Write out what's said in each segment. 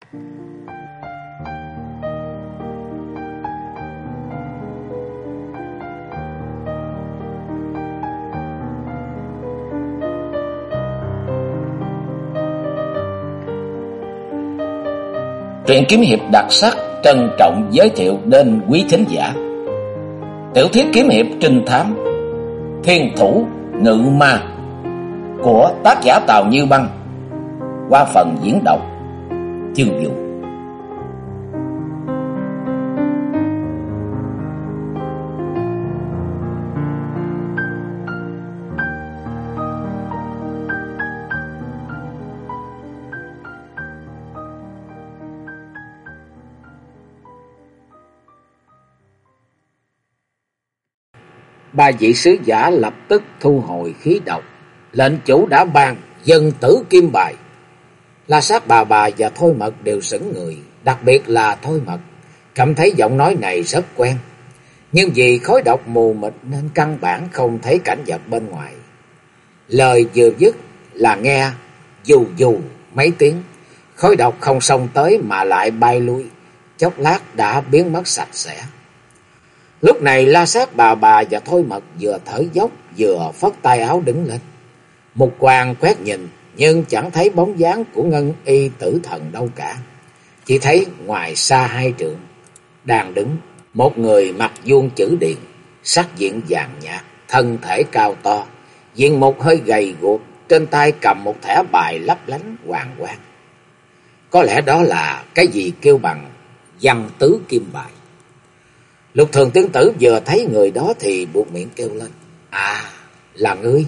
Truyện kiếm hiệp đặc sắc trân trọng giới thiệu đến quý thính giả tiểu thuyết kiếm hiệp trinh thám Thiên Thủ Ngự Ma của tác giả Tào Như Băng qua phần diễn đọc Chương Vũ. Ba vị sứ giả lập tức thu hồi khí độc. Lệnh chủ đã ban dân tử kim bài. La Sát bà và Thôi Mật đều sững người. Đặc biệt là Thôi Mật cảm thấy giọng nói này rất quen. Nhưng vì khói độc mù mịt nên căn bản không thấy cảnh vật bên ngoài. Lời vừa dứt là nghe dù dù mấy tiếng. Khói độc không xông tới mà lại bay lui. Chốc lát đã biến mất sạch sẽ. Lúc này La Sát bà và Thôi Mật vừa thở dốc vừa phất tay áo đứng lên. Mục quang quét nhìn nhưng chẳng thấy bóng dáng của Ngân Y tử thần đâu cả. Chỉ thấy ngoài xa 2 trượng đang đứng một người mặc vuông chữ điền, sắc diện vàng nhạt, thân thể cao to, diện một hơi gầy guộc, trên tay cầm một thẻ bài lấp lánh hoàng quang. Có lẽ đó là cái gì kêu bằng văn tứ kim bài. Lục Thường tướng tử vừa thấy người đó thì buột miệng kêu lên: "À, là ngươi."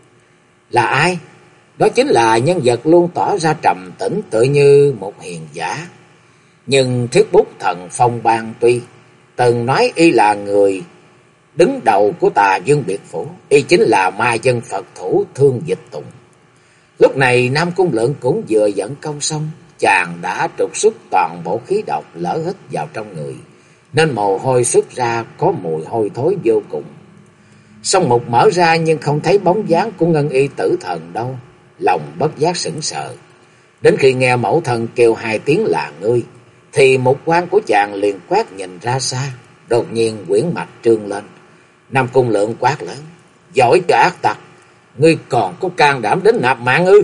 Là ai? Đó chính là nhân vật luôn tỏ ra trầm tĩnh tự như một hiền giả. Nhưng Thiết Bút Thần Phong Bang tuy từng nói y là người đứng đầu của Tà Dương Biệt Phủ, y chính là ma dân Phật thủ Thương Dịch Tùng. Lúc này Nam Cung Lượng cũng vừa dẫn công xong, chàng đã trục xuất toàn bộ khí độc lỡ hít vào trong người, nên mồ hôi xuất ra có mùi hôi thối vô cùng. Song mục mở ra nhưng không thấy bóng dáng của Ngân Y tử thần đâu, lòng bất giác sững sờ. Đến khi nghe mẫu thân kêu 2 tiếng là ngươi, thì mục quang của chàng liền quét nhìn ra xa, đột nhiên quyển mạch trương lên. Nam Cung Lượng quát lớn: "Giỏi cho ác tặc, ngươi còn có can đảm đến nạp mạng ư?"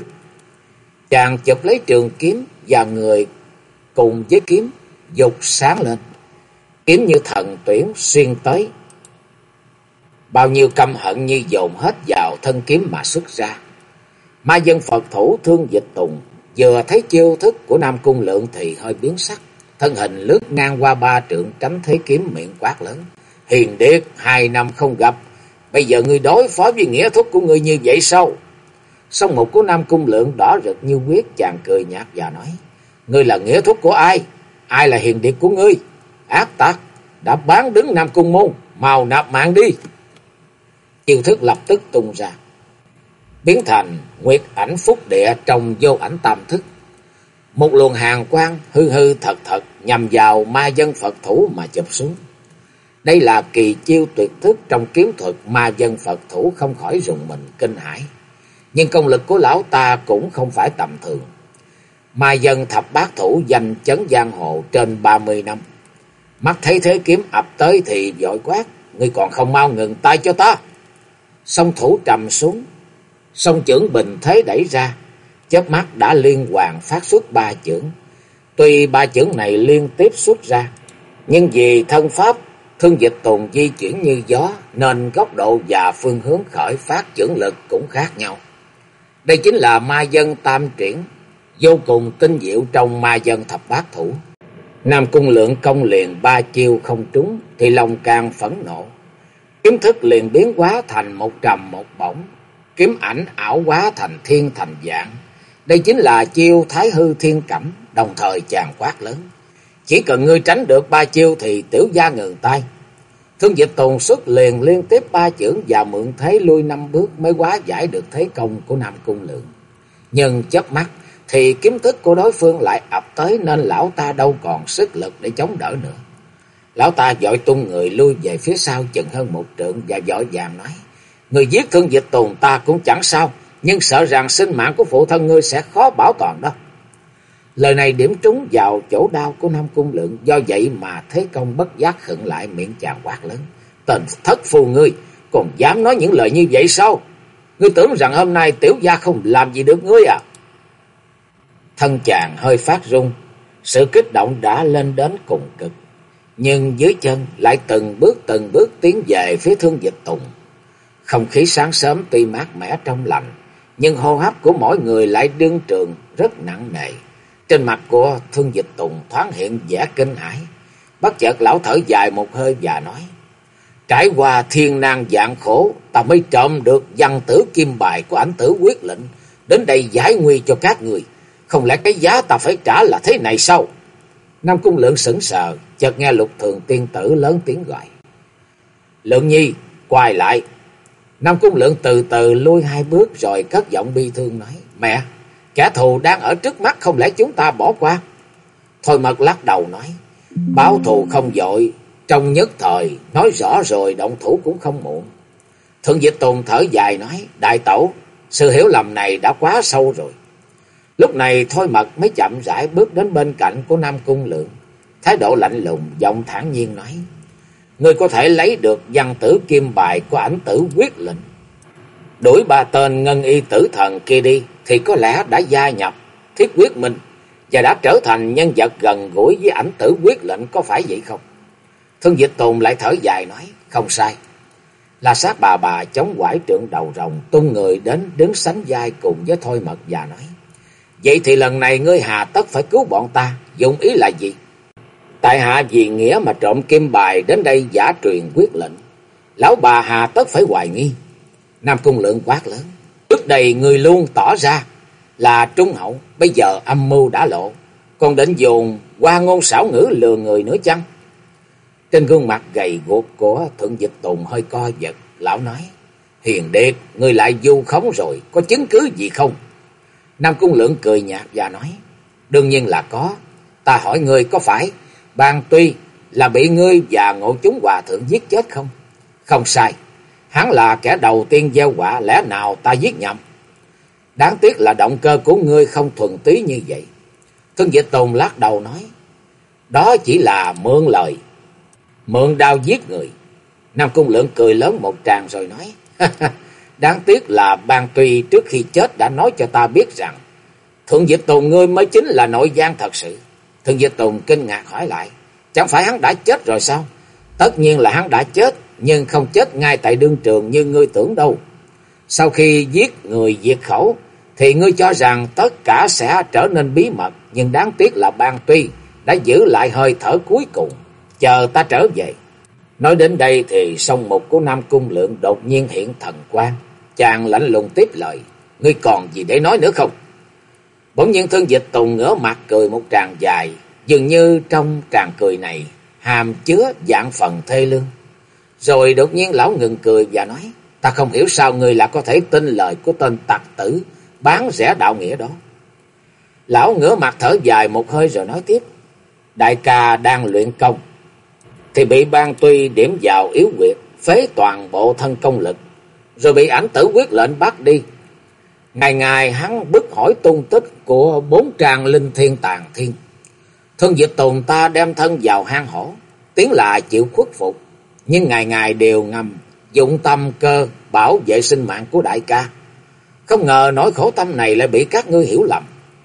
Chàng chụp lấy trường kiếm và người cùng với kiếm dục sáng lên. Kiếm như thần tuyển xuyên tới, bao nhiêu căm hận như dồn hết vào thân kiếm mà xuất ra. Ma dân Phật thủ Thương Dịch Tùng vừa thấy chiêu thức của Nam Cung Lượng thì hơi biến sắc, thân hình lướt ngang qua 3 trượng tránh thế kiếm, miệng quát lớn: "Hiền Điệt, 2 năm không gặp, bây giờ ngươi đối phó với nghĩa thúc của ngươi như vậy sao?" Song mục của Nam Cung Lượng đỏ rực như huyết, chàng cười nhạt và nói: "Ngươi là nghĩa thúc của ai? Ai là hiền điệt của ngươi? Ác tặc đã bán đứng Nam Cung môn, mau nạp mạng đi." Chiêu thức lập tức tung ra, biến thành Nguyệt Ảnh Phúc Địa trong Vô Ảnh Tam Thức. Một luồng hàn quang hư hư thật thật nhằm vào ma dân Phật thủ mà chụp xuống. Đây là kỳ chiêu tuyệt thức trong kiếm thuật, ma dân Phật thủ không khỏi rùng mình kinh hãi. Nhưng công lực của lão ta cũng không phải tầm thường. Ma dân thập bát thủ danh chấn giang hồ trên 30 năm. Mắt thấy thế kiếm ập tới thì vội quát: "Ngươi còn không mau ngừng tay cho ta!" Song thủ trầm xuống, song chưởng bình thế đẩy ra, chớp mắt đã liên hoàn phát xuất 3 chưởng. Tuy 3 chưởng này liên tiếp xuất ra, nhưng vì thân pháp Thương Dịch Tùng di chuyển như gió nên góc độ và phương hướng khởi phát chưởng lực cũng khác nhau. Đây chính là ma dân tam triển, vô cùng tinh diệu trong ma dân thập bát thủ. Nam Cung Lượng công liền 3 chiêu không trúng thì lòng càng phẫn nộ. Kiếm thức liền biến hóa thành một trầm một bổng, kiếm ảnh ảo hóa thành thiên thành dạng. Đây chính là chiêu Thái Hư Thiên Cẩm. Đồng thời chàng quát lớn: "Chỉ cần ngươi tránh được 3 chiêu thì tiểu gia ngừng tay." Thương Dịch Tùng xuất liền liên tiếp 3 chưởng và mượn thế lui 5 bước mới hóa giải được thế công của Nam Cung Lượng. Nhưng chớp mắt thì kiếm thức của đối phương lại ập tới nên lão ta đâu còn sức lực để chống đỡ nữa. Lão ta vội tung người lui về phía sau chừng hơn 1 trượng và vội vàng nói: "Người giết Thương Dịch Tùng ta cũng chẳng sao, nhưng sợ rằng sinh mạng của phụ thân ngươi sẽ khó bảo toàn đó." Lời này điểm trúng vào chỗ đau của Nam Cung Lượng, do vậy mà Thế Công bất giác khựng lại, miệng chàng quát lớn: "Tên thất phu ngươi, còn dám nói những lời như vậy sao? Ngươi tưởng rằng hôm nay tiểu gia không làm gì được ngươi à?" Thân chàng hơi phát run, sự kích động đã lên đến cùng cực, nhưng dưới chân lại từng bước tiến về phía Thương Dịch Tùng. Không khí sáng sớm tuy mát mẻ trong lành, nhưng hô hấp của mỗi người lại đương trường rất nặng nề. Trên mặt của Thương Dịch Tùng thoáng hiện vẻ kinh hãi. Bất chợt lão thở dài một hơi và nói: "Trải qua thiên nan vạn khổ, ta mới trộm được văn tử kim bài của Ảnh Tử Quyết Lệnh, đến đây giải nguy cho các người. Không lẽ cái giá ta phải trả là thế này sao?" Nam Cung Lượng sững sờ, chợt nghe Lục Thường tiên tử lớn tiếng gọi: "Lượng nhi, quay lại." Nam Cung Lượng từ từ lui hai bước rồi cất giọng bi thương nói: "Mẹ, kẻ thù đang ở trước mắt, không lẽ chúng ta bỏ qua?" Thôi Mật lắc đầu nói: "Báo thù không vội, trong nhất thời, nói rõ rồi động thủ cũng không muộn." Thương Dịch Tùng thở dài nói: "Đại tẩu, sự hiểu lầm này đã quá sâu rồi." Lúc này Thôi Mật mới chậm rãi bước đến bên cạnh của Nam Cung Lượng, thái độ lạnh lùng, giọng thản nhiên nói: "Ngươi có thể lấy được văn tử kim bài của Ảnh Tử Quyết Lệnh, đuổi ba tên ngân y tử thần kia đi, thì có lẽ đã gia nhập Thiết Quyết Minh và đã trở thành nhân vật gần gũi với Ảnh Tử Quyết Lệnh, có phải vậy không?" Thương Dịch Tùng lại thở dài nói: "Không sai." La Sát bà chống quải trượng đầu rồng, tung người đến đứng sánh vai cùng với Thôi Mật và nói: "Vậy thì lần này ngươi hà tất phải cứu bọn ta, dụng ý là gì?" "Tại hạ vì nghĩa mà trộm kim bài đến đây giả truyền quyết lệnh, lão bà hà tất phải hoài nghi." Nam Cung Lượng quát lớn: "Trước đây ngươi luôn tỏ ra là trung hậu, bây giờ âm mưu đã lộ, còn định dùng hoa ngôn xảo ngữ lừa người nữa chăng?" Trên gương mặt gầy guộc của Thượng Dịch Tùng hơi co giật, lão nói: "Hiền Điệt, ngươi lại vu khống rồi, có chứng cứ gì không?" Nam Cung Lượng cười nhạt và nói: "Đương nhiên là có. Ta hỏi ngươi, có phải Ban Tuy là bị ngươi và Ngộ Chúng Hòa Thượng giết chết không?" "Không sai, hắn là kẻ đầu tiên gieo họa, lẽ nào ta giết nhầm? Đáng tiếc là động cơ của ngươi không thuần túy như vậy." Thương Dịch Tùng lắc đầu nói: "Đó chỉ là mượn lời, mượn đao giết người." Nam Cung Lượng cười lớn một tràng rồi nói: "Đáng tiếc là Ban Tuy trước khi chết đã nói cho ta biết rằng Thượng Dịch Tùng ngươi mới chính là nội gian thật sự." Thượng Dịch Tùng kinh ngạc hỏi lại: "Chẳng phải hắn đã chết rồi sao?" "Tất nhiên là hắn đã chết, nhưng không chết ngay tại đương trường như ngươi tưởng đâu. Sau khi giết người diệt khẩu thì ngươi cho rằng tất cả sẽ trở nên bí mật, nhưng đáng tiếc là Ban Tuy đã giữ lại hơi thở cuối cùng, chờ ta trở về." Nói đến đây thì song mục của Nam Cung Lượng đột nhiên hiện thần quang, chàng lạnh lùng tiếp lời: "Ngươi còn gì để nói nữa không?" Bỗng nhiên Thương Dịch Tùng ngửa mặt cười một tràng dài, dường như trong tràng cười này hàm chứa vạn phần thê lương. Rồi đột nhiên lão ngừng cười và nói: "Ta không hiểu sao ngươi lại có thể tin lời của tên tặc tử bán rẻ đạo nghĩa đó." Lão ngửa mặt thở dài một hơi rồi nói tiếp: "Đại ca đang luyện công thì bị Ban Tuy điểm vào yếu huyệt, phế toàn bộ thân công lực, rồi bị Ảnh Tử Quyết Lệnh bắt đi. Ngày ngày hắn bức hỏi tung tích của 4 trang linh thiên tàn thiên. Thương Dịch Tùng ta đem thân vào hang hổ, tiếng là chịu khuất phục, nhưng ngày ngày đều ngầm dụng tâm cơ bảo vệ sinh mạng của đại ca. Không ngờ nỗi khổ tâm này lại bị các ngươi hiểu lầm."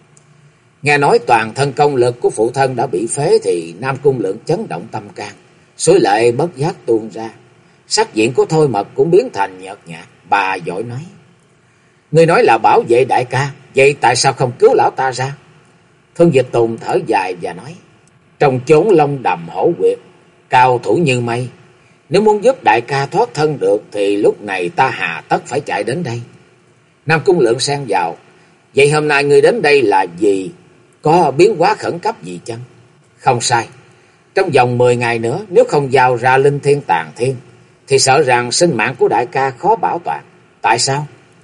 Nghe nói toàn thân công lực của phụ thân đã bị phế thì Nam Cung Lượng chấn động tâm can, suối lệ bất giác tuôn ra. Sắc diện của Thôi Mật cũng biến thành nhợt nhạt, bà vội nói: "Ngươi nói là bảo vệ đại ca, vậy tại sao không cứu lão ta ra?" Thương Dịch Tùng thở dài và nói: "Trong chốn long đầm hổ quyệt, cao thủ như mây, nếu muốn giúp đại ca thoát thân được thì lúc này ta hà tất phải chạy đến đây." Nam Cung Lượng xen vào: "Vậy hôm nay ngươi đến đây là vì có biến hóa khẩn cấp gì chăng?" "Không sai. Trong vòng 10 ngày nữa, nếu không giao ra linh thiên tàn thiên thì sợ rằng sinh mạng của đại ca khó bảo toàn." "Tại sao?"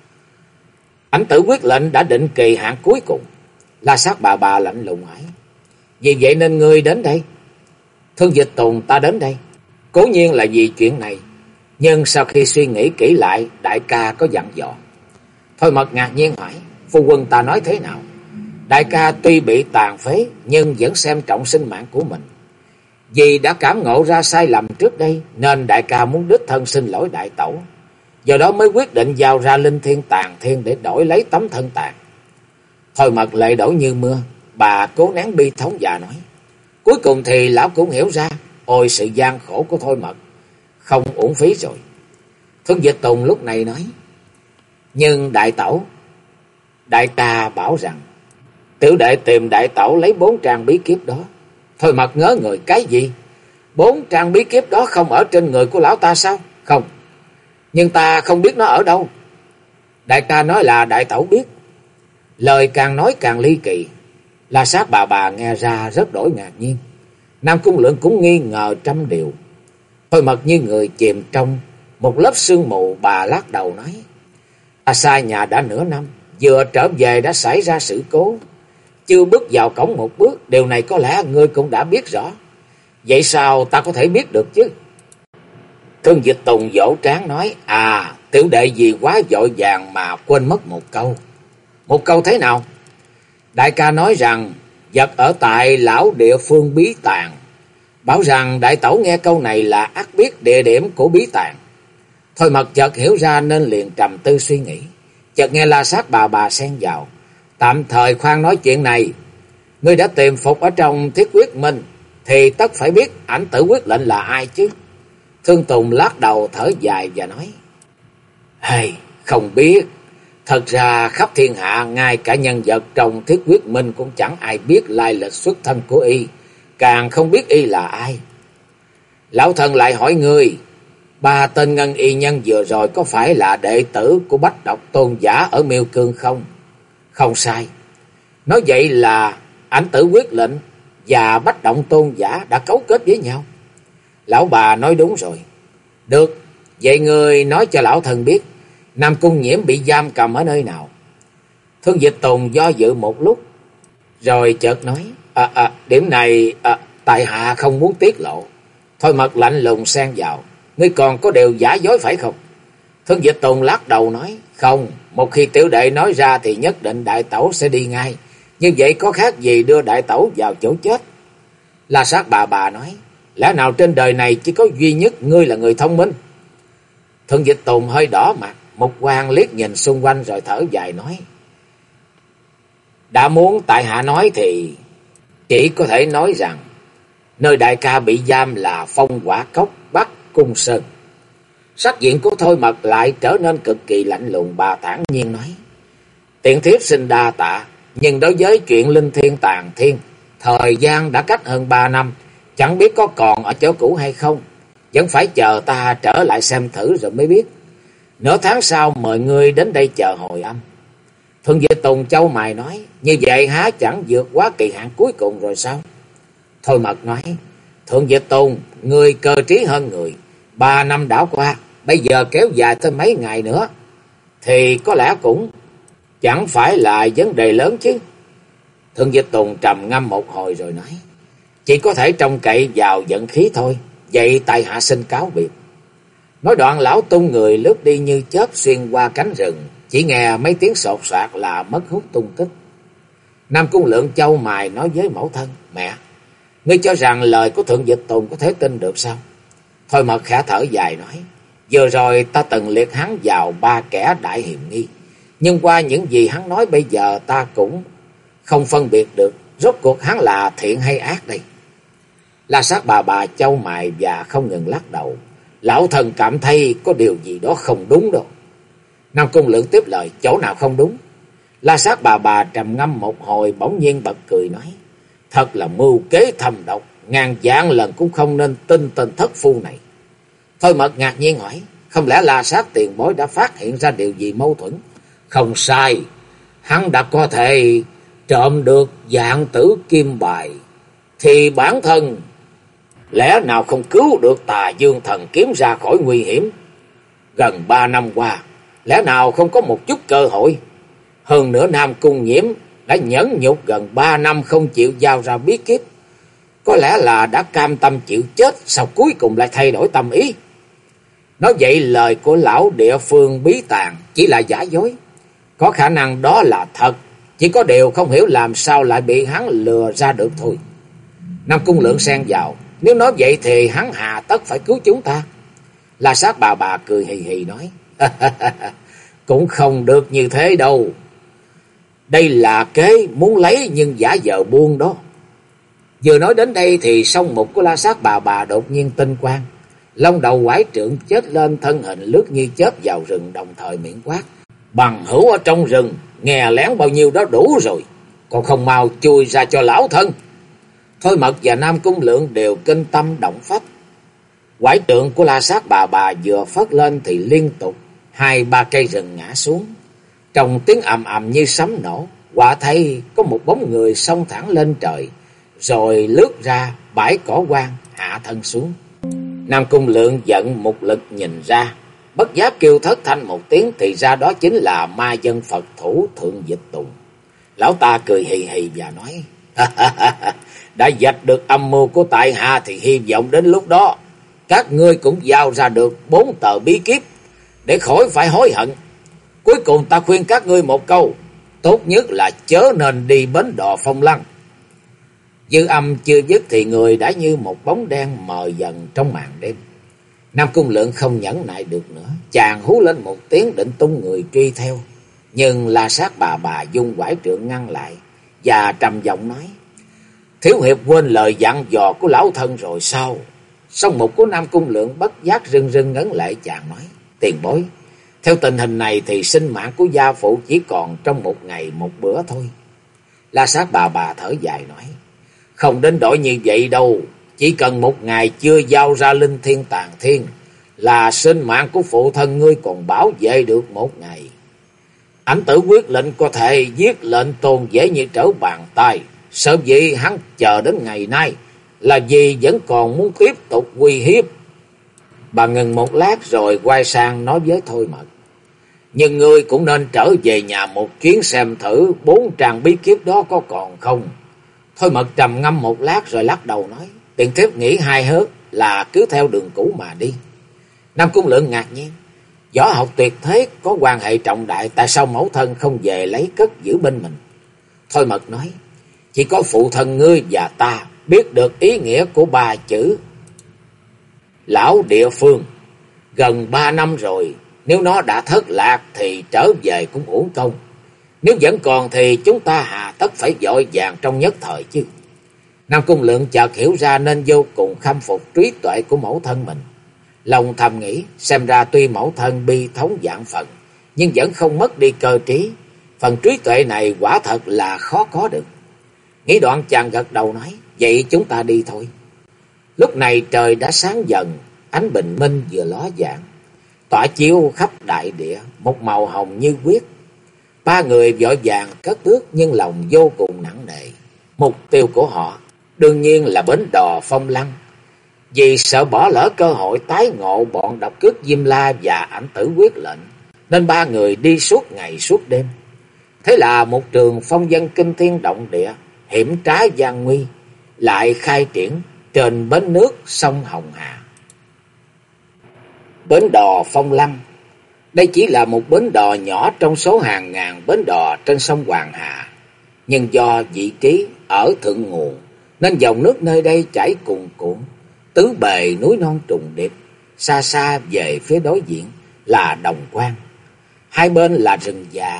"Ảnh Tử Quyết Lệnh đã định kỳ hạn cuối cùng." La Sát bà lạnh lùng hỏi: "Vì vậy nên ngươi đến đây?" Thương Dịch Tùng ta đến đây cố nhiên là vì chuyện này, nhưng sau khi suy nghĩ kỹ lại, đại ca có dặn dò. Thôi Mật ngạc nhiên hỏi: "Phu quân ta nói thế nào?" Đại ca tuy bị tàn phế nhưng vẫn xem trọng sinh mạng của mình. Vì đã cảm ngộ ra sai lầm trước đây nên đại ca muốn đích thân xin lỗi đại tẩu. Do đó mới quyết định giao ra linh thiên tàn thiên để đổi lấy tấm thân tàn. Thôi Mật lệ đổ như mưa, bà cố nén bi thống và nói. Cuối cùng thì lão cũng hiểu ra, ôi sự gian khổ của Thôi Mật, không uổng phí rồi. Thương Dịch Tùng lúc này nói. Nhưng đại tẩu, đại ca bảo rằng tiểu đệ tìm đại tẩu lấy 4 trang bí kíp đó. Thôi Mật ngớ người, cái gì? 4 trang bí kíp đó không ở trên người của lão ta sao? Không, nhưng ta không biết nó ở đâu. Đại ca nói là đại tẩu biết. Lời càng nói càng ly kỳ. La Sát bà nghe ra rất đổi ngạc nhiên. Nam Cung Lượng cũng nghi ngờ trăm điều. Thôi Mật như người chìm trong một lớp sương mù, bà lắc đầu nói. Ta xa nhà đã nửa năm, vừa trở về đã xảy ra sự cố. Chưa bước vào cổng một bước, điều này có lẽ ngươi cũng đã biết rõ. Vậy sao ta có thể biết được chứ? Thương Dịch Tùng vỗ trán nói. À, tiểu đệ vì quá vội vàng mà quên mất một câu. Một câu thế nào? Đại ca nói rằng vật ở tại lão địa phương bí tàng. Bảo rằng đại tẩu nghe câu này là ắt biết địa điểm của bí tàng. Thôi Mật chợt hiểu ra nên liền trầm tư suy nghĩ. Chợt nghe La Sát bà xen vào. Tạm thời khoan nói chuyện này. Ngươi đã tìm phục ở trong Thiết Quyết Minh thì tất phải biết ảnh tử quyết lệnh là ai chứ. Thương Tùng lắc đầu thở dài và nói. Hey, không biết. Thật ra khắp thiên hạ ngay cả nhân vật trong Thiết Quyết Minh cũng chẳng ai biết lai lịch xuất thân của y, càng không biết y là ai. Lão thần lại hỏi ngươi, 3 tên ngân y nhân vừa rồi có phải là đệ tử của Bách Độc Tôn giả ở Miêu Cương không? Không sai. Nói vậy là ảnh tử quyết lệnh và Bách Động Tôn giả đã cấu kết với nhau. Lão bà nói đúng rồi. Được, vậy ngươi nói cho lão thần biết Nam Cung Nhiễm bị giam cầm ở nơi nào? Thương Dịch Tùng do dự một lúc rồi chợt nói. Điểm này tại hạ không muốn tiết lộ. Thôi Mật lạnh lùng xen vào. Ngươi còn có điều giả dối phải không? Thương Dịch Tùng lắc đầu nói. Không, một khi tiểu đệ nói ra thì nhất định đại tẩu sẽ đi ngay. Như vậy có khác gì đưa đại tẩu vào chỗ chết? La Sát bà nói. Lẽ nào trên đời này chỉ có duy nhất ngươi là người thông minh? Thương Dịch Tùng hơi đỏ mặt. Một quan liếc nhìn xung quanh rồi thở dài nói. Đã muốn tại hạ nói thì chỉ có thể nói rằng nơi đại ca bị giam là Phong Quả Cốc Bắc Cung Sơn. Sắc diện của Thôi Mật lại trở nên cực kỳ lạnh lùng, bà thản nhiên nói. Tiện thiếp xin đa tạ, nhưng đối với chuyện linh thiên tàn thiên, thời gian đã cách hơn 3 năm, chẳng biết có còn ở chỗ cũ hay không. Vẫn phải chờ ta trở lại xem thử rồi mới biết. Nửa tháng sau mời ngươi đến đây chờ hồi âm. Thương Dịch Tùng châu mày nói. Như vậy há chẳng vượt quá kỳ hạn cuối cùng rồi sao? Thôi Mật nói. Thương Dịch Tùng, ngươi cơ trí hơn người. 3 năm đã qua, bây giờ kéo dài thêm mấy ngày nữa thì có lẽ cũng chẳng phải là vấn đề lớn chứ. Thương Dịch Tùng trầm ngâm một hồi rồi nói. Chỉ có thể trông cậy vào vận khí thôi. Vậy tại hạ xin cáo biệt. Nói đoạn lão tung người lướt đi như chớp xuyên qua cánh rừng. Chỉ nghe mấy tiếng sột soạt là mất hút tung tích. Nam Cung Lượng châu mày nói với mẫu thân. Mẹ, ngươi cho rằng lời của Thượng Dịch Tùng có thể tin được sao? Thôi Mật khẽ thở dài nói. Vừa rồi ta từng liệt hắn vào 3 kẻ đại hiểm nghi. Nhưng qua những gì hắn nói bây giờ ta cũng không phân biệt được rốt cuộc hắn là thiện hay ác đây. La Sát bà châu mày và không ngừng lắc đầu. Lão thần cảm thấy có điều gì đó không đúng đâu. Nam Cung Lượng tiếp lời. Chỗ nào không đúng? La Sát bà trầm ngâm một hồi bỗng nhiên bật cười nói. Thật là mưu kế thâm độc, ngàn vạn lần cũng không nên tin tên thất phu này. Thôi Mật ngạc nhiên hỏi. Không lẽ La Sát tiền bối đã phát hiện ra điều gì mâu thuẫn? Không sai, hắn đã có thể trộm được Vạn Tử Kim Bài, thì bản thân lẽ nào không cứu được Tà Dương Thần Kiếm ra khỏi nguy hiểm? Gần 3 năm qua, lẽ nào không có một chút cơ hội? Hơn nữa Nam Cung Nhiễm đã nhẫn nhục gần 3 năm không chịu giao ra bí kíp. Có lẽ là đã cam tâm chịu chết, sao cuối cùng lại thay đổi tâm ý? Nói vậy lời của lão địa phương bí tàng chỉ là giả dối. Có khả năng đó là thật, Chỉ có điều không hiểu làm sao lại bị hắn lừa ra được thôi. Nam Cung Lượng xen vào. Nếu nói vậy thì hắn hà tất phải cứu chúng ta. La Sát bà cười hì hì nói. Cũng không được như thế đâu. Đây là kế muốn lấy nhưng giả vờ buông đó. Vừa nói đến đây thì song mục của La Sát bà đột nhiên tinh quang. Long đầu quải trượng chết lên, thân hình lướt như chớp vào rừng, đồng thời miệng quát. Bằng hữu ở trong rừng, nghe lén bao nhiêu đó đủ rồi. Còn không mau chui ra cho lão thân. Thôi Mật và Nam Cung Lượng đều kinh tâm động phách. Quải trượng của La Sát bà vừa phất lên thì liên tục 2-3 cây rừng ngã xuống. Trong tiếng ầm ầm như sấm nổ, quả thấy có một bóng người xông thẳng lên trời, rồi lướt ra bãi cỏ hoang hạ thân xuống. Nam Cung Lượng giận một lực nhìn ra, bất giác kêu thất thanh một tiếng, thì ra đó chính là ma dân Phật thủ Thượng Dịch Tùng. Lão ta cười hì hì và nói, đã dạch được âm mưu của tại hạ thì hy vọng đến lúc đó các ngươi cũng giao ra được 4 tờ bí kíp để khỏi phải hối hận. Cuối cùng ta khuyên các ngươi một câu, tốt nhất là chớ nên đi bến đò Phong Lăng. Dư âm chưa dứt thì người đã như một bóng đen mờ dần trong màn đêm. Nam Cung Lượng không nhẫn nại được nữa, chàng hú lên một tiếng định tung người truy theo, nhưng La Sát bà dung quải trượng ngăn lại và trầm giọng nói, thiếu hiệp quên lời dặn dò của lão thân rồi sao? Song mục của Nam Cung Lượng bất giác rưng rưng ngấn lệ, chàng nói, tiền bối, theo tình hình này thì sinh mạng của gia phụ chỉ còn trong 1 ngày 1 bữa thôi. La Sát bà thở dài nói, không đến đổi như vậy đâu, chỉ cần 1 ngày chưa giao ra linh thiên tàn thiên là sinh mạng của phụ thân ngươi còn bảo vệ được 1 ngày. Ảnh tử quyết lệnh có thể giết lệnh Tôn dễ như trở bàn tay, sở dĩ hắn chờ đến ngày nay là vì vẫn còn muốn tiếp tục uy hiếp. Bà ngừng một lát rồi quay sang nói với Thôi Mật, nhưng ngươi cũng nên trở về nhà một chuyến xem thử 4 trang bí kíp đó có còn không. Thôi Mật trầm ngâm một lát rồi lắc đầu nói, tiền thiếp nghĩ hay hơn là cứ theo đường cũ mà đi. Nam Cung Lượng ngạc nhiên, võ học tuyệt thế có quan hệ trọng đại, tại sao mẫu thân không về lấy cất giữ bên mình? Thôi Mật nói, chỉ có phụ thân ngươi và ta biết được ý nghĩa của 3 chữ lão địa phương. Gần 3 năm rồi, nếu nó đã thất lạc thì trở về cũng uổng công. Nếu vẫn còn thì chúng ta hà tất phải vội vàng trong nhất thời chứ. Nam Cung Lượng chợt hiểu ra nên vô cùng khâm phục trí tuệ của mẫu thân mình. Lòng thầm nghĩ, xem ra tuy mẫu thân bi thống vạn phần, nhưng vẫn không mất đi cơ trí. Phần trí tuệ này quả thật là khó có được. Nghĩ đoạn chàng gật đầu nói, vậy chúng ta đi thôi. Lúc này trời đã sáng dần, ánh bình minh vừa ló dạng, tỏa chiếu khắp đại địa, một màu hồng như huyết. 3 người vội vàng cất bước nhưng lòng vô cùng nặng nề. Mục tiêu của họ đương nhiên là bến đò Phong Lăng. Vì sợ bỏ lỡ cơ hội tái ngộ bọn độc cước Diêm La và ảnh tử quyết lệnh, nên 3 người đi suốt ngày suốt đêm. Thế là một trường phong vân kinh thiên động địa, hiểm trá gian nguy lại khai triển trên bến nước sông Hồng Hà. Bến đò Phong Lăng, đây chỉ là một bến đò nhỏ trong số hàng ngàn bến đò trên sông Hoàng Hà, nhưng do vị trí ở thượng nguồn nên dòng nước nơi đây chảy cuồn cuộn, tứ bề núi non trùng điệp. Xa xa về phía đối diện là đồng quang, hai bên là rừng già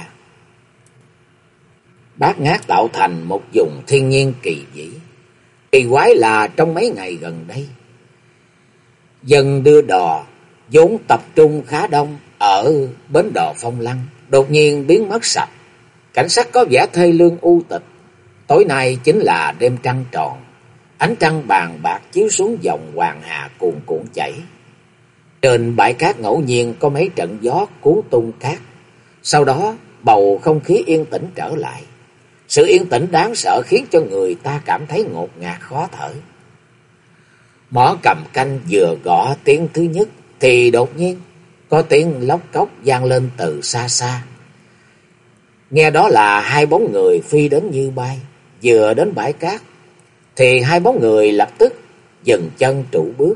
bát ngát tạo thành một vùng thiên nhiên kỳ vĩ. Kỳ quái là trong mấy ngày gần đây, dân đưa đò vốn tập trung khá đông ở bến đò Phong Lăng đột nhiên biến mất sạch. Cảnh sắc có vẻ thê lương u tịch. Tối nay chính là đêm trăng tròn, ánh trăng bàn bạc chiếu xuống dòng Hoàng Hà cuồn cuộn chảy. Trên bãi cát ngẫu nhiên có mấy trận gió cuốn tung cát. Sau đó bầu không khí yên tĩnh trở lại. Sự yên tĩnh đáng sợ khiến cho người ta cảm thấy ngột ngạt khó thở. Mõ cầm canh vừa gõ tiếng thứ nhất thì đột nhiên có tiếng lóc cóc vang lên từ xa xa. Nghe đó là 2 bóng người phi đến như bay. Vừa đến bãi cát thì 2 bóng người lập tức dừng chân trụ bước.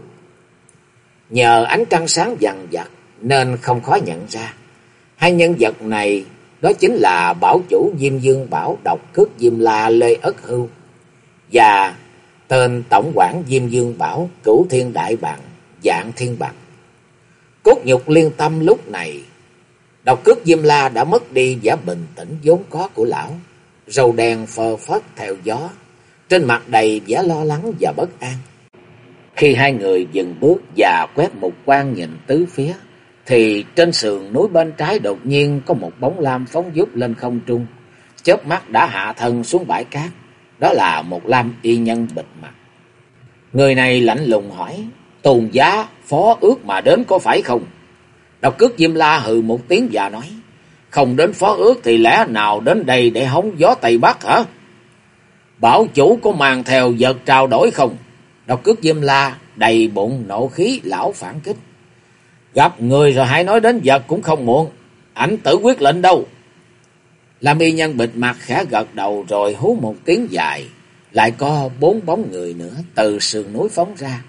Nhờ ánh trăng sáng vằng vặc nên không khó nhận ra 2 nhân vật này đó chính là bảo chủ Diêm Dương Bảo Độc Cước Diêm La Lê Ất Hưu và tên tổng quản Diêm Dương Bảo Cửu Thiên Đại Bàng Dạng Thiên Bàng. Cốt nhục liên tâm lúc này, Độc Cước Diêm La đã mất đi vẻ bình tĩnh vốn có của lão, râu đen phơ phất theo gió, trên mặt đầy vẻ lo lắng và bất an. Khi hai người dừng bước và quét một quan nhìn tứ phía, thì trên sườn núi bên trái đột nhiên có một bóng lam phóng vút lên không trung, chớp mắt đã hạ thân xuống bãi cát. Đó là một lam y nhân bịt mặt. Người này lạnh lùng hỏi: Tôn giá phó ước mà đến có phải không? Độc Cước Diêm La hừ một tiếng và nói: Không đến phó ước thì lẽ nào đến đây để hóng gió Tây Bắc hả? Bảo chủ có mang theo vật trao đổi không? Độc Cước Diêm La đầy bụng nộ khí, lão phản kích: Gặp người rồi hãy nói đến vật cũng không muộn. Ảnh Tử Quyết Lệnh đâu? Lam y nhân bịt mặt khẽ gật đầu rồi hú một tiếng dài. Lại có 4 bóng người nữa từ sườn núi phóng ra.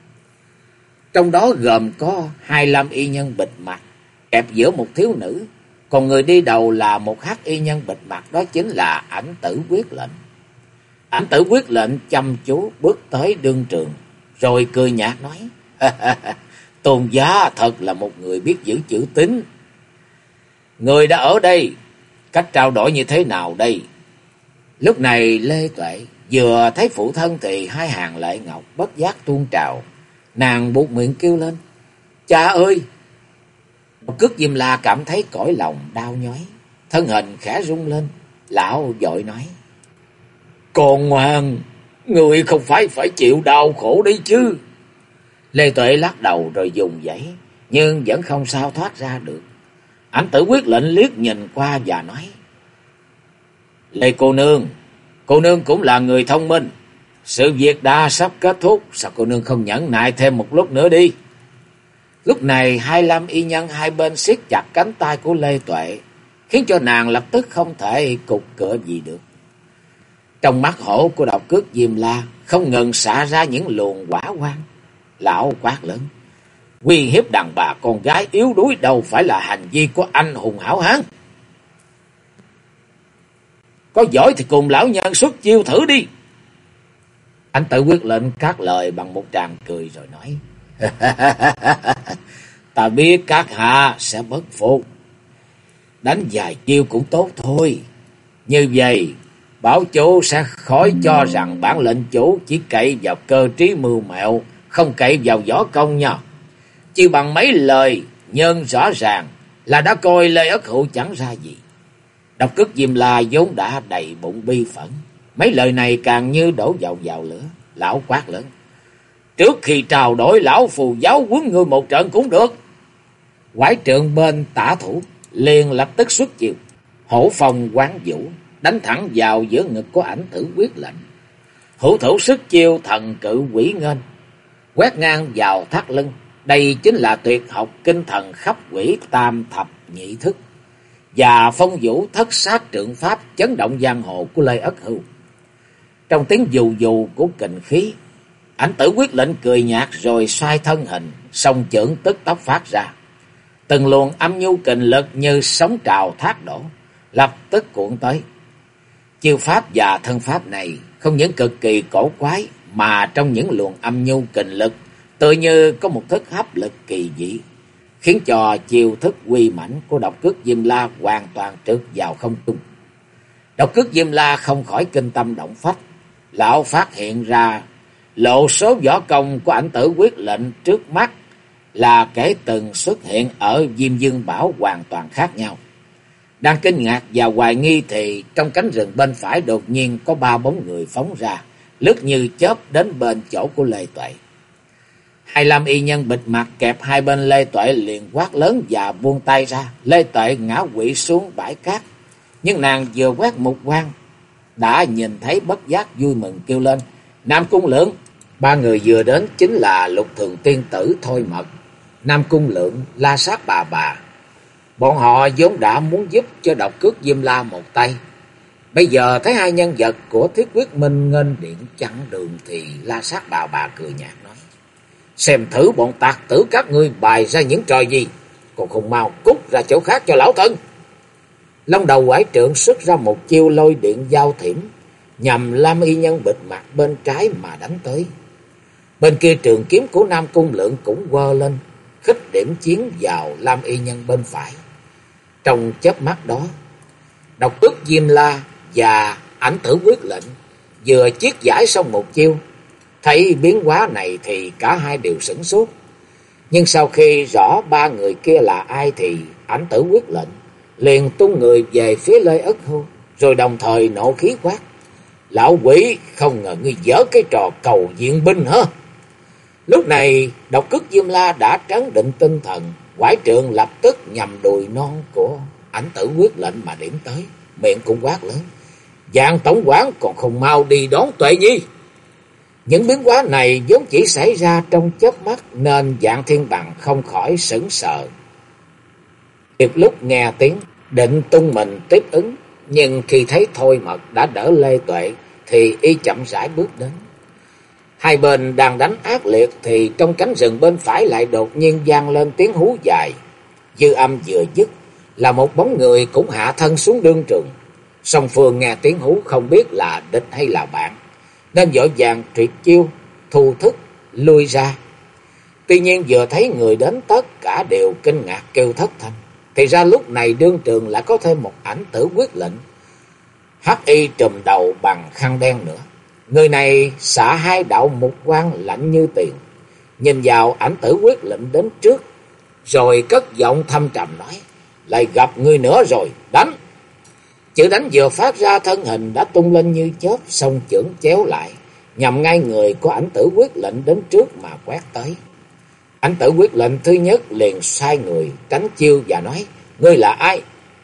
Trong đó gồm có 2 lam y nhân bịt mặt kẹp giữa một thiếu nữ, còn người đi đầu là một hắc y nhân bịt mặt, đó chính là Ảnh Tử Quyết Lệnh. Ảnh Tử Quyết Lệnh chăm chú bước tới đương trường, rồi cười nhạt nói: Tôn giá thật là một người biết giữ chữ tín. Người đã ở đây, cách trao đổi như thế nào đây? Lúc này Lê Tuệ vừa thấy phụ thân thì hai hàng lệ ngọc bất giác tuôn trào. Nàng buột miệng kêu lên: Cha ơi! Độc Cước Diêm La cảm thấy cõi lòng đau nhói, thân hình khẽ rung lên. Lão vội nói: Con ngoan, người không phải chịu đau khổ đấy chứ. Lê Tuệ lắc đầu rồi dùng dãy, nhưng vẫn không sao thoát ra được. Ảnh Tử Quyết Lệnh liếc nhìn qua và nói: Lê cô nương cũng là người thông minh. Sự việc đã sắp kết thúc, sao cô nương không nhẫn nại thêm một lúc nữa đi? Lúc này 2 lam y nhân hai bên siết chặt cánh tay của Lê Tuệ, khiến cho nàng lập tức không thể cục cựa gì được. Trong mắt hổ của Độc Cước Diêm La không ngừng xả ra những luồng hỏa quang. Lão quát lớn: Uy hiếp đàn bà con gái yếu đuối đâu phải là hành vi của anh hùng hảo hán. Có giỏi thì cùng lão nhân xuất chiêu thử đi. Ảnh Tử Quyết Lệnh cắt lời bằng một tràng cười rồi nói: Ta biết các hạ sẽ bất phục, đánh vài chiêu cũng tốt thôi. Như vậy bảo chủ sẽ khỏi cho rằng bản lệnh chủ chỉ cậy vào cơ trí mưu mẹo, không cậy vào võ công nha. Chỉ bằng mấy lời nhân rõ ràng là đã coi Lê Ất Hữu chẳng ra gì. Độc Cước Diêm La vốn đã đầy bụng bi phẫn, mấy lời này càng như đổ dầu vào lửa. Lão quát lớn: Trước khi trao đổi, lão phù giáo huấn ngươi một trận cũng được. Quái trượng bên tả thủ liền lập tức xuất chiêu, hổ phong quán vũ đánh thẳng vào giữa ngực của Ảnh Tử Quyết Lệnh. Hữu thủ sức chiêu thần cự quỷ nghênh, quét ngang vào thắt lưng. Đây chính là tuyệt học kinh thần khắp quỷ tam thập nhị thức và phong vũ thất sát trượng pháp chấn động giang hồ của Lê Ất Hưu. Trong tiếng dù dù của kình khí, Ảnh Tử Quyết Lệnh cười nhạt rồi xoay thân hình, song chưởng tức tốc phát ra. Từng luồng âm nhu kình lực như sóng trào thác đổ, lập tức cuộn tới. Chiêu pháp và thân pháp này không những cực kỳ cổ quái, mà trong những luồng âm nhu kình lực tự như có một thức hấp lực kỳ dị, khiến cho chiêu thức uy mãnh của Độc Cước Diêm La hoàn toàn trượt vào không trung. Độc Cước Diêm La không khỏi kinh tâm động phách. Lão phát hiện ra lộ số võ công của Ảnh Tử Quyết Lệnh trước mắt là kể từng xuất hiện ở Diêm Dương Bảo hoàn toàn khác nhau. Đang kinh ngạc và hoài nghi thì trong cánh rừng bên phải đột nhiên có 3 bóng người phóng ra, lướt như chớp đến bên chỗ của Lê Tuệ. 2 lam y nhân bịt mặt kẹp hai bên Lê Tuệ liền quát lớn và buông tay ra. Lê Tuệ ngã quỵ xuống bãi cát, nhưng nàng vừa quét một quang đã nhìn thấy, bất giác vui mừng kêu lên: Nam Cung Lượng! 3 người vừa đến chính là Lục Thường Tiên Tử Thôi Mật, Nam Cung Lượng, La Sát bà. Bọn họ vốn đã muốn giúp cho Độc Cước Diêm La một tay, bây giờ thấy 2 nhân vật của Thiết Quyết Minh nghênh điện chặn đường thì La Sát bà cười nhạt nói: Xem thử bọn tặc tử các ngươi bày ra những trò gì, còn không mau cút ra chỗ khác cho lão thân. Long đầu quải trượng xuất ra một chiêu lôi điện giao thiểm, nhằm Lam Y Nhân bịt mặt bên trái mà đánh tới. Bên kia trường kiếm của Nam Cung Lượng cũng quơ lên, khích điểm chiến vào Lam Y Nhân bên phải. Trong chớp mắt đó, Độc Tước Diêm La và Ảnh Tử Quyết Lệnh vừa chiết giải xong một chiêu. Thấy biến hóa này thì cả hai đều sửng sốt. Nhưng sau khi rõ ba người kia là ai thì Ảnh Tử Quyết Lệnh liền tung người về phía Lê Ất Hưu, rồi đồng thời nộ khí quát: "Lão quỷ, không ngờ ngươi dở cái trò cầu viện binh hả?" Lúc này Độc Cước Diêm La đã trấn định tinh thần, quải trượng lập tức nhằm đùi non của Ảnh Tử Quyết Lệnh mà điểm tới, miệng cũng quát lớn: "Vạn tổng quản còn không mau đi đón Tuệ Nhi!" Những biến hóa này vốn chỉ xảy ra trong chớp mắt nên Vạn Thiên Bằng không khỏi sững sờ. Kịp lúc nghe tiếng định tung mình tiếp ứng, nhưng khi thấy Thôi Mật đã đỡ Lê Tuệ thì y chậm rãi bước đến. Hai bên đang đánh ác liệt thì trong cánh rừng bên phải lại đột nhiên vang lên tiếng hú dài. Dư âm vừa dứt là một bóng người cũng hạ thân xuống đương trường. Song phương nghe tiếng hú không biết là địch hay là bạn, nên vội vàng triệt chiêu, thu thức, lui ra. Tuy nhiên vừa thấy người đến tất cả đều kinh ngạc kêu thất thanh. Thì ra lúc này đương trường lại có thêm một Ảnh Tử Quyết Lệnh, hắc y trùm đầu bằng khăn đen nữa. Người này xả hai đạo mục quang lạnh như tiền, nhìn vào Ảnh Tử Quyết Lệnh đến trước, rồi cất giọng thâm trầm nói: "Lại gặp ngươi nữa rồi, đánh!" Chữ đánh vừa phát ra, thân hình đã tung lên như chớp, song chưởng chéo lại, nhằm ngay người của Ảnh Tử Quyết Lệnh đến trước mà quét tới. Ảnh Tử Quyết Lệnh thứ nhất liền sai người tránh chiêu và nói: "Ngươi là ai?"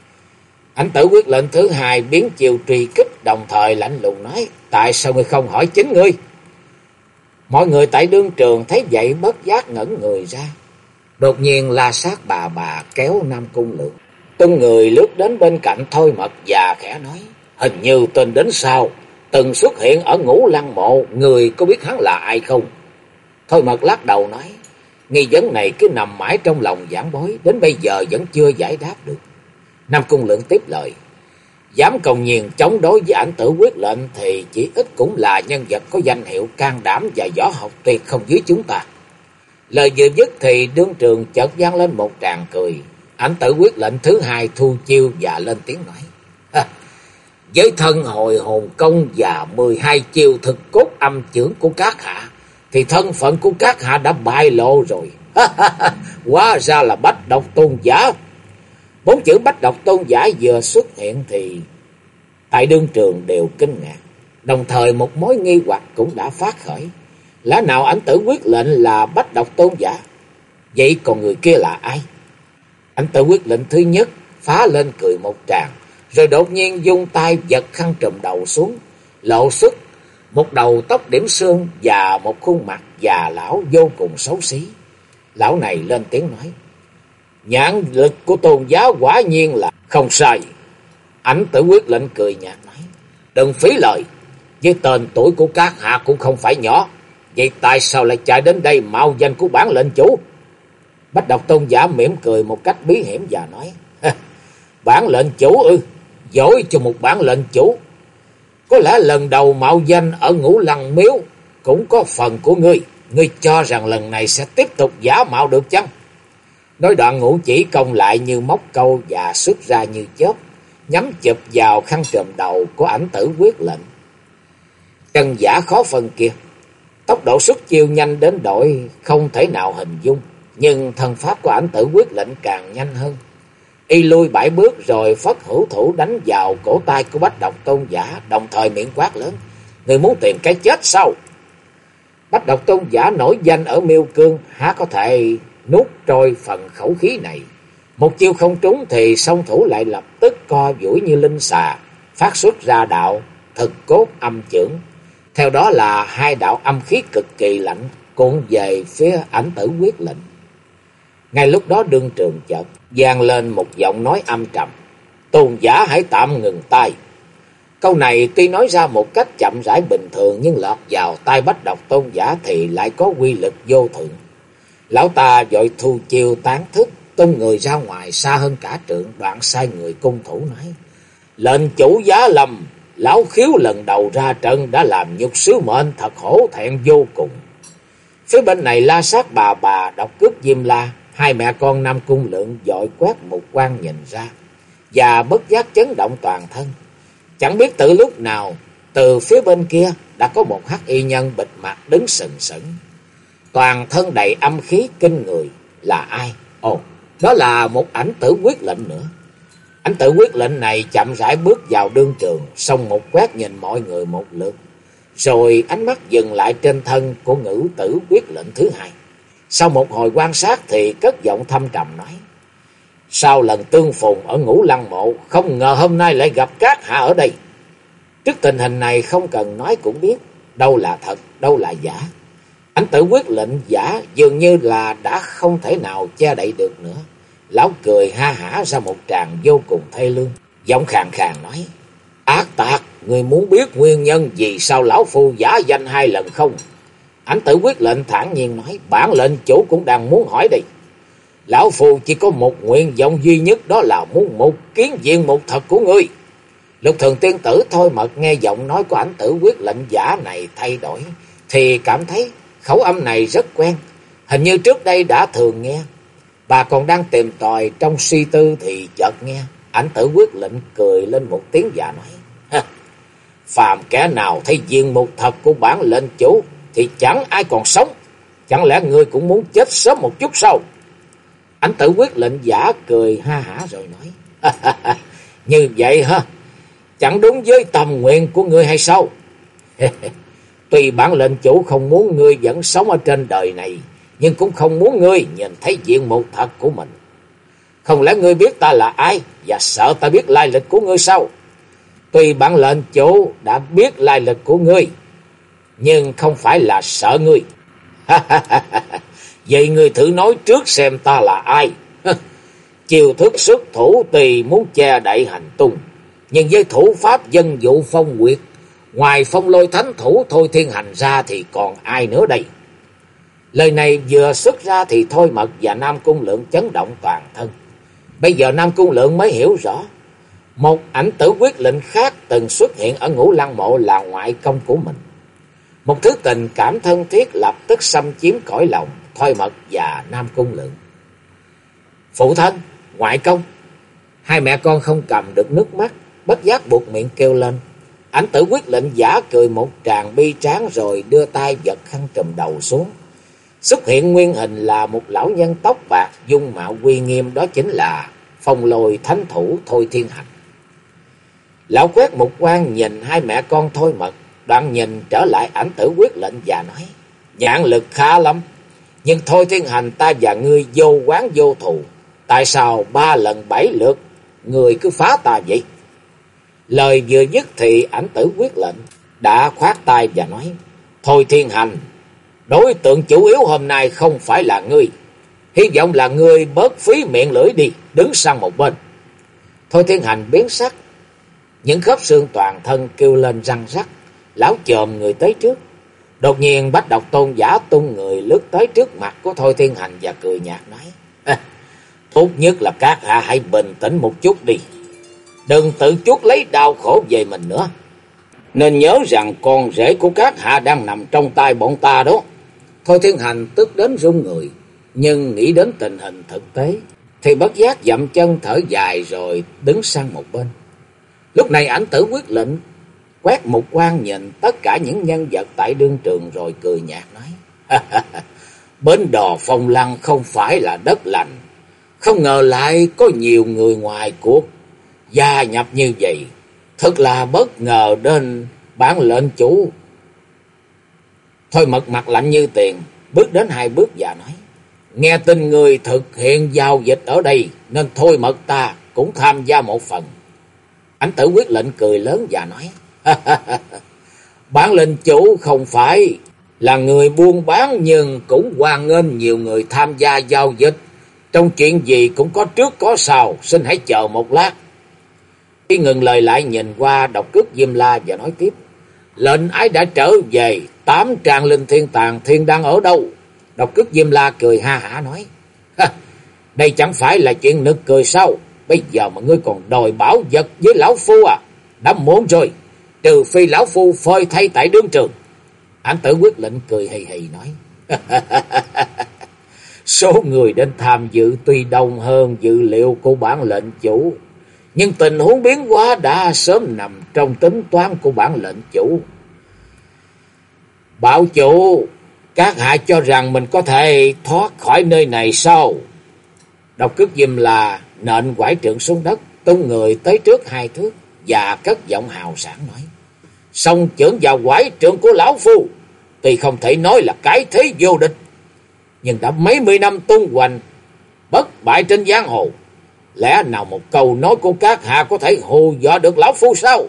Ảnh Tử Quyết Lệnh thứ hai biến chiêu truy kích, đồng thời lạnh lùng nói: "Tại sao ngươi không hỏi chính ngươi?" Mọi người tại đương trường thấy vậy bất giác ngẩn người ra. Đột nhiên La Sát bà kéo Nam Cung Lượng, tung người lướt đến bên cạnh Thôi Mật và khẽ nói: "Hình như tên đến sau từng xuất hiện ở Ngũ Lăng Mộ, người có biết hắn là ai không?" Thôi Mật lắc đầu nói: "Nghi vấn này cứ nằm mãi trong lòng giảng bối, đến bây giờ vẫn chưa giải đáp được." Nam Cung Lượng tiếp lời: "Dám công nhiên chống đối với Ảnh Tử Quyết Lệnh thì chỉ ít cũng là nhân vật có danh hiệu can đảm và võ học tuyệt không dưới chúng ta." Lời vừa dứt thì đương trường chợt vang lên một tràng cười. Ảnh Tử Quyết Lệnh thứ hai thu chiêu và lên tiếng nói: "Với thân hồi hồn công và 12 chiêu thực cốt âm chưởng của các hạ thì thân phận của các hạ đã bại lộ rồi. Hóa ra là Bách Độc Tôn Giả." Bốn chữ Bách Độc Tôn Giả vừa xuất hiện thì tại đương trường đều kinh ngạc, đồng thời một mối nghi hoặc cũng đã phát khởi: lẽ nào Ảnh Tử Quyết Lệnh là Bách Độc Tôn Giả? Vậy còn người kia là ai? Ảnh Tử Quyết Lệnh thứ nhất phá lên cười một tràng, rồi đột nhiên dung tay giật khăn trùm đầu xuống, lộ xuất một đầu tóc điểm xương và một khuôn mặt già lão vô cùng xấu xí. Lão này lên tiếng nói: "Nhãn lực của tôn giá quả nhiên là không sai." Ảnh Tử Quyết Lệnh cười nhạt nói: "Đừng phí lời, với tên tuổi của các hạ cũng không phải nhỏ, vậy tại sao lại chạy đến đây mạo danh của bản lệnh chủ?" Bách Độc Tôn Giả mỉm cười một cách bí hiểm và nói: "Bản lệnh chủ ư? Dối cho một bản lệnh chủ. Có lẽ lần đầu mạo danh ở Ngũ Lăng Miếu cũng có phần của ngươi. Ngươi cho rằng lần này sẽ tiếp tục giả mạo được chăng?" Nói đoạn ngũ chỉ công lại như móc câu và xuất ra như chớp, nhắm chụp vào khăn trùm đầu của Ảnh Tử Quyết Lệnh. Chân giả khó phân kia, tốc độ xuất chiêu nhanh đến độ không thể nào hình dung, nhưng thân pháp của Ảnh Tử Quyết Lệnh càng nhanh hơn. Y lui 7 bước rồi phất hữu thủ đánh vào cổ tay của Bách Độc Tôn Giả, đồng thời miệng quát lớn: "Người muốn tìm cái chết sao?" Bách Độc Tôn Giả nổi danh ở Miêu Cương, há có thể nuốt trôi phần khẩu khí này. Một chiêu không trúng thì song thủ lại lập tức co duỗi như linh xà, phát xuất ra đạo thực cốt âm chưởng. Theo đó là hai đạo âm khí cực kỳ lạnh cuộn về phía Ảnh Tử Quyết Lệnh. Ngay lúc đó đương trường chợt vang lên một giọng nói âm trầm: "Tôn giả hãy tạm ngừng tay." Câu này tuy nói ra một cách chậm rãi bình thường, nhưng lọt vào tai Bách Độc Tôn Giả thì lại có uy lực vô thượng. Lão ta vội thu chiêu tán thức, tung người ra ngoài xa hơn cả trượng, đoạn sai người cung thủ nói: "Lệnh chủ Giá Lâm, lão khiếu lần đầu ra trận đã làm nhục sứ mệnh, thật hổ thẹn vô cùng." Phía bên này La Sát bà Độc Cước Diêm La, hai mẹ con Nam Cung Lượng vội quét một quan nhìn ra và bất giác chấn động toàn thân. Chẳng biết từ lúc nào, từ phía bên kia đã có một hắc y nhân bịt mặt đứng sừng sững, toàn thân đầy âm khí kinh người. Là ai? Ồ, đó là một ảnh tử quyết lệnh nữa. Ảnh tử quyết lệnh này chậm rãi bước vào đương trường, xong một quét nhìn mọi người một lượt, rồi ánh mắt dừng lại trên thân của ngữ tử quyết lệnh thứ hai. Sau một hồi quan sát thì cất giọng thâm trầm nói: "Sau lần tương phùng ở Ngũ Lăng Mộ, không ngờ hôm nay lại gặp các hạ ở đây." Trước tình hình này không cần nói cũng biết đâu là thật, đâu là giả. Ảnh tử quyết lệnh giả dường như là đã không thể nào che đậy được nữa. Lão cười ha hả ra một tràng vô cùng thê lương, giọng khàn khàn nói: "Ác tặc, người muốn biết nguyên nhân vì sao lão phu giả danh hai lần không?" Ảnh tử quyết lệnh thản nhiên nói: "Bản lệnh chủ cũng đang muốn hỏi đây. Lão phu chỉ có một nguyện vọng duy nhất, đó là muốn một kiến diện một thật của ngươi." Lục Thường tiên tử Thôi Mật nghe giọng nói của ảnh tử quyết lệnh giả này thay đổi thì cảm thấy khẩu âm này rất quen, hình như trước đây đã thường nghe. Bà còn đang tìm tòi trong suy tư thì chợt nghe ảnh tử quyết lệnh cười lên một tiếng và nói: "Phàm kẻ nào thấy diện mục thật của bản lệnh chủ thì chẳng ai còn sống, chẳng lẽ ngươi cũng muốn chết sớm một chút sao?" Ảnh tử quyết lệnh giả cười ha hả rồi nói: "Như vậy ha, chẳng đúng với tầm nguyện của ngươi hay sao?" "Tuy bản lệnh chủ không muốn ngươi vẫn sống ở trên đời này, nhưng cũng không muốn ngươi nhìn thấy diện mục thật của mình. Không lẽ ngươi biết ta là ai và sợ ta biết lai lịch của ngươi sao? Tuy bản lệnh chủ đã biết lai lịch của ngươi, nhưng không phải là sợ ngươi." "Vậy ngươi thử nói trước xem ta là ai." "Chiêu thức xuất thủ tùy muốn che đậy hành tung, nhưng với thủ pháp dân vụ phong quyệt, ngoài Phong Lôi thánh thủ Thôi Thiên Hành ra thì còn ai nữa đây?" Lời này vừa xuất ra thì Thôi Mật và Nam Cung Lượng chấn động toàn thân. Bây giờ Nam Cung Lượng mới hiểu rõ, một ảnh tử quyết lệnh khác từng xuất hiện ở Ngũ Lăng Mộ là ngoại công của mình. Một thứ tình cảm thân thiết lập tức xâm chiếm cõi lòng Thôi Mật và Nam Cung Lượng. Phụ thân, ngoại công. Hai mẹ con không cầm được nước mắt, bất giác buộc miệng kêu lên. Ảnh tử quyết lệnh giả cười một tràng bi tráng rồi đưa tay giật khăn trùm đầu xuống. Xuất hiện nguyên hình là một lão nhân tóc bạc, dung mạo uy nghiêm, đó chính là Phong Lôi thánh thủ Thôi Thiên Hành. Lão quét một quan nhìn hai mẹ con Thôi Mật, đoạn nhìn trở lại ảnh tử quyết lệnh và nói: "Nhãn lực khá lắm, nhưng Thôi Thiên Hành ta và ngươi vô oán vô thù, tại sao 3 lần 7 lượt người cứ phá ta vậy?" Lời vừa dứt thì ảnh tử quyết lệnh đã khoát tay và nói: "Thôi Thiên Hành, đối tượng chủ yếu hôm nay không phải là ngươi. Hy vọng là ngươi bớt phí miệng lưỡi đi, đứng sang một bên." Thôi Thiên Hành biến sắc, những khớp xương toàn thân kêu lên răng rắc. Lão chồm người tới trước. Đột nhiên Bách Độc Tôn giả tung người lướt tới trước mặt của Thôi Thiên Hành và cười nhạt nói: "Tốt nhất là các hạ hãy bình tĩnh một chút đi, đừng tự chuốc lấy đau khổ về mình nữa. Nên nhớ rằng con rể của các hạ đang nằm trong tay bọn ta đó." Thôi Thiên Hành tức đến run người, nhưng nghĩ đến tình hình thực tế thì bất giác dậm chân thở dài rồi đứng sang một bên. Lúc này ảnh tử quyết lệnh quét một quan nhìn tất cả những nhân vật tại đương trường rồi cười nhạt nói: "Bến đò Phong Lăng không phải là đất lành, không ngờ lại có nhiều người ngoài cuộc gia nhập như vậy, thật là bất ngờ đến bản lệnh chủ." Thôi Mật mặt lạnh như tiền, bước đến 2 bước và nói: "Nghe tin người thực hiện giao dịch ở đây, nên Thôi Mật ta cũng tham gia một phần." Ảnh tử quyết lệnh cười lớn và nói: "Bản lệnh chủ không phải là người buôn bán, nhưng cũng hoan nghênh nhiều người tham gia giao dịch. Trong chuyện gì cũng có trước có sau, xin hãy chờ một lát." Khi ngừng lời lại nhìn qua Độc Cước Diêm La và nói tiếp: "Lệnh ái đã trở về, 8 tràng linh thiên tàng thiên đang ở đâu?" Độc Cước Diêm La cười ha hả nói: Đây chẳng phải là chuyện nực cười sao? Bây giờ mà ngươi còn đòi bảo vật với lão phu à? Đã muộn rồi, trừ phi lão phu phơi thay tại đương trường. Ảnh Tử Quyết lệnh cười hì hì nói. Số người đến tham dự tuy đông hơn dự liệu của bản lệnh chủ, nhưng tình huống biến hóa đã sớm nằm trong tính toán của bản lệnh chủ. Bảo chủ, các hạ cho rằng mình có thể thoát khỏi nơi này sao? Độc Cước Diêm La nện quải trượng xuống đất, tung người tới trước 2 thước và cất giọng hào sảng nói. Song chưởng vào quải trượng của lão phu, tuy không thể nói là cái thế vô địch, nhưng đã mấy mươi năm tung hoành bất bại trên giang hồ. Lẽ nào một câu nói của các hạ có thể hù dọa được lão phu sao?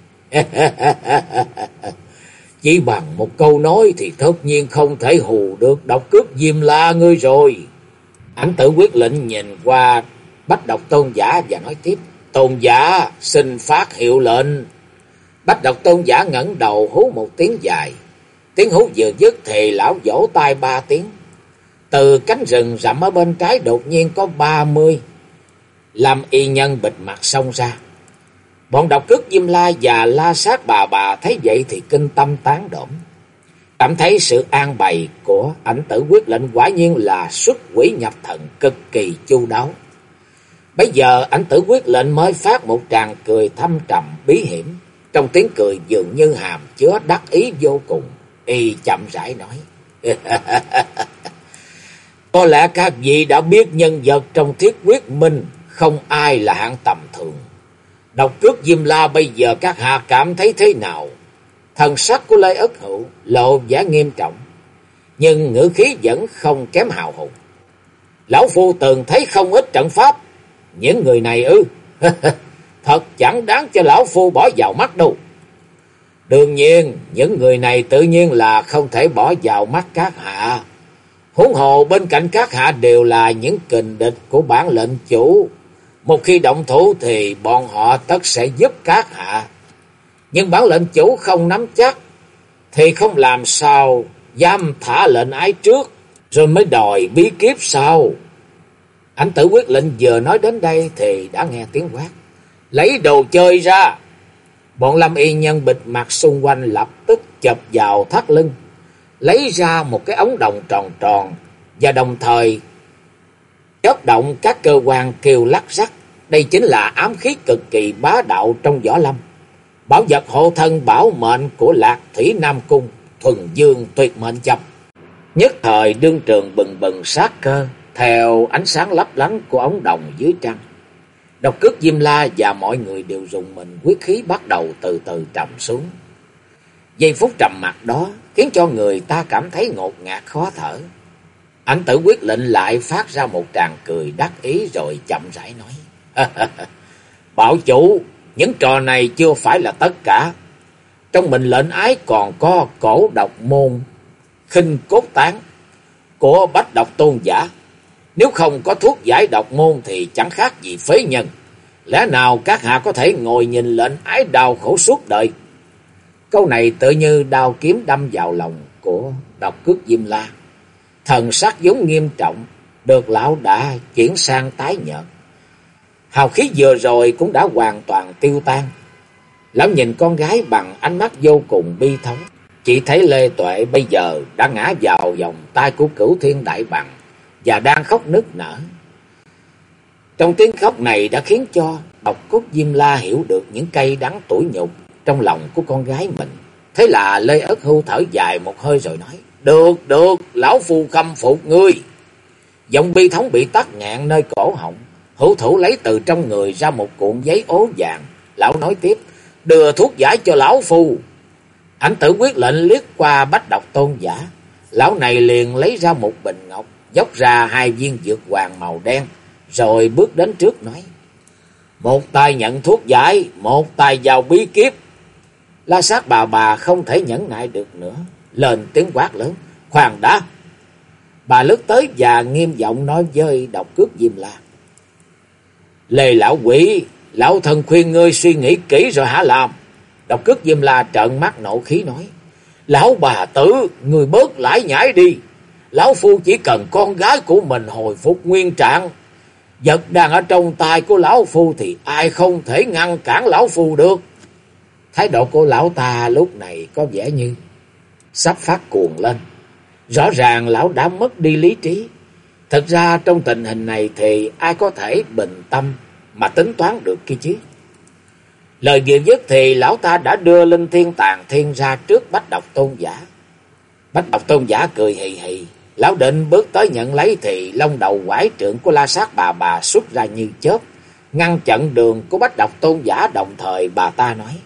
Chỉ bằng một câu nói thì tất nhiên không thể hù được Độc Cước Diêm La ngươi rồi. Ảnh Tử Quyết lệnh nhìn qua Bách Độc Tôn giả và nói tiếp. Tôn giả xin phát hiệu lệnh. Bách Độc Tôn giả ngẩng đầu hú một tiếng dài. Tiếng hú vừa dứt thì lão vỗ tay 3 tiếng. Từ cánh rừng rậm ở bên trái đột nhiên có 30 làm y nhân bịt mặt xông ra. Bọn Độc Cước Diêm La và La Sát bà thấy vậy thì kinh tâm tán đổm, cảm thấy sự an bày của Ảnh Tử Quyết lệnh quả nhiên là xuất quỷ nhập thần cực kỳ chu đáo. Bây giờ Ảnh Tử Quyết lệnh mới phát một tràng cười thâm trầm bí hiểm, trong tiếng cười dường như hàm chứa đắc ý vô cùng. Y chậm rãi nói. Có lẽ các vị đã biết nhân vật trong Thiết Quyết Minh không ai là hạng tầm thường. Độc Cước Diêm La bây giờ các hạ cảm thấy thế nào? Thần sắc của Lê Ất Hữu lộ vẻ nghiêm trọng, nhưng ngữ khí vẫn không kém hào hùng. Lão phu từng thấy không ít trận pháp, những người này thật chẳng đáng cho lão phu bỏ vào mắt đâu. Đương nhiên, những người này tự nhiên là không thể bỏ vào mắt các hạ. Huống hồ bên cạnh các hạ đều là những kình địch của bản lệnh chủ. Một khi động thủ thì bọn họ tất sẽ giúp các hạ. Nhưng bản lệnh chủ không nắm chắc thì không làm sao dám thả lệnh ái trước rồi mới đòi bí kíp sau. Ảnh Tử Quyết lệnh vừa nói đến đây thì đã nghe tiếng quát. Lấy đồ chơi ra. Bọn lâm y nhân bịt mặt xung quanh lập tức chộp vào thắt lưng, lấy ra một cái ống đồng tròn tròn và đồng thời chớp động các cơ quan kêu lắc rắc. Đây chính là ám khí cực kỳ bá đạo trong võ lâm, bảo vật hộ thân bảo mệnh của Lạc Thủy Nam Cung, thuần dương tuyệt mệnh châm. Nhất thời đương trường bừng bừng sát cơ theo ánh sáng lấp lánh của ống đồng dưới trăng. Độc Cước Diêm La và mọi người đều rùng mình, quyết khí bắt đầu từ từ trầm xuống. Giây phút trầm mặc đó khiến cho người ta cảm thấy ngột ngạt khó thở. Ảnh Tử Quyết lệnh lại phát ra một tràng cười đắc ý rồi chậm rãi nói. Bảo chủ, những trò này chưa phải là tất cả. Trong mình lệnh ái còn có cổ độc môn khinh cốt tán của Bách Độc Tôn giả. Nếu không có thuốc giải độc môn thì chẳng khác gì phế nhân. Lẽ nào các hạ có thể ngồi nhìn lệnh ái đau khổ suốt đời? Câu này tự như đao kiếm đâm vào lòng của Độc Cước Diêm La. Thần sắc vốn nghiêm trọng được lão đã chuyển sang tái nhợt. Hào khí vừa rồi cũng đã hoàn toàn tiêu tan. Lão nhìn con gái bằng ánh mắt vô cùng bi thống. Chỉ thấy Lê Tuệ bây giờ đã ngã vào vòng tay của Cửu Thiên Đại Bằng và đang khóc nức nở. Trong tiếng khóc này đã khiến cho Độc Cước Diêm La hiểu được những cay đắng tủi nhục trong lòng của con gái mình. Thế là Lê Ất Hưu thở dài một hơi rồi nói. Được, lão phu khâm phục ngươi. Giọng bi thống bị tắc nghẹn nơi cổ họng. Hữu thủ lấy từ trong người ra một cuộn giấy ố vàng. Lão nói tiếp. Đưa thuốc giải cho lão phu. Ảnh Tử Quyết lệnh liếc qua Bách Độc Tôn giả. Lão này liền lấy ra một bình ngọc, dốc ra 2 viên dược hoàng màu đen, rồi bước đến trước nói. Một tay nhận thuốc giải, một tay vào bí kíp. La Sát bà không thể nhẫn nại được nữa, lên tiếng quát lớn. Khoan đã. Bà lướt tới và nghiêm giọng nói với Độc Cước Diêm La. Lê lão quỷ, lão thần khuyên ngươi suy nghĩ kỹ rồi hả làm? Độc Cước Diêm La trợn mắt nộ khí nói. Lão bà tử, ngươi bớt lải nhải đi. Lão phu chỉ cần con gái của mình hồi phục nguyên trạng Vật đang ở trong tay của lão phu thì ai không thể ngăn cản lão phu được. Thái độ của lão ta lúc này có vẻ như sắp phát cuồng lên. Rõ ràng lão đã mất đi lý trí. Thực ra trong tình hình này thì ai có thể bình tâm mà tính toán được kia chứ. Lời vừa dứt thì lão ta đã đưa Linh Thiên Tàn Thiên ra trước Bách Độc Tôn giả. Bách Độc Tôn giả cười hì hì. Lão định bước tới nhận lấy thì long đầu quải trượng của La Sát bà xuất ra như chớp, ngăn chặn đường của Bách Độc Tôn giả. Đồng thời bà ta nói: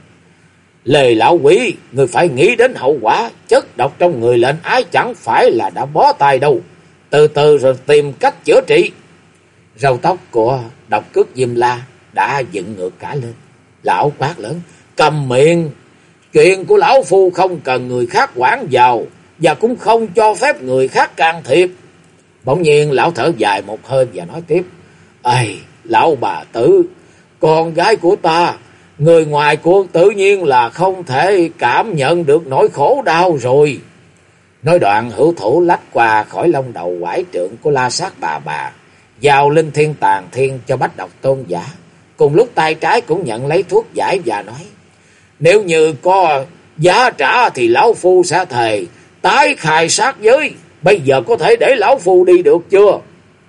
Lê lão quỷ, người phải nghĩ đến hậu quả. Chất độc trong người lệnh ái chẳng phải là đã bó tay đâu. Từ từ rồi tìm cách chữa trị. Râu tóc của Độc Cước Diêm La đã dựng ngược cả lên. Lão quát lớn: Cầm miệng! Chuyện của lão phu không cần người khác quản vào, và cũng không cho phép người khác can thiệp. Bỗng nhiên lão thở dài một hơi và nói tiếp: Ây, lão bà tử, con gái của ta, người ngoài cuộc tự nhiên là không thể cảm nhận được nỗi khổ đau rồi. Nói đoạn hữu thủ lách qua khỏi long đầu quải trượng của La Sát bà, vào Linh Thiên Tàn Thiên cho Bách Độc Tôn giả. Cùng lúc tay trái cũng nhận lấy thuốc giải và nói: Nếu như có giá trả thì lão phu sẽ thề tái khai sát giới. Bây giờ có thể để lão phu đi được chưa?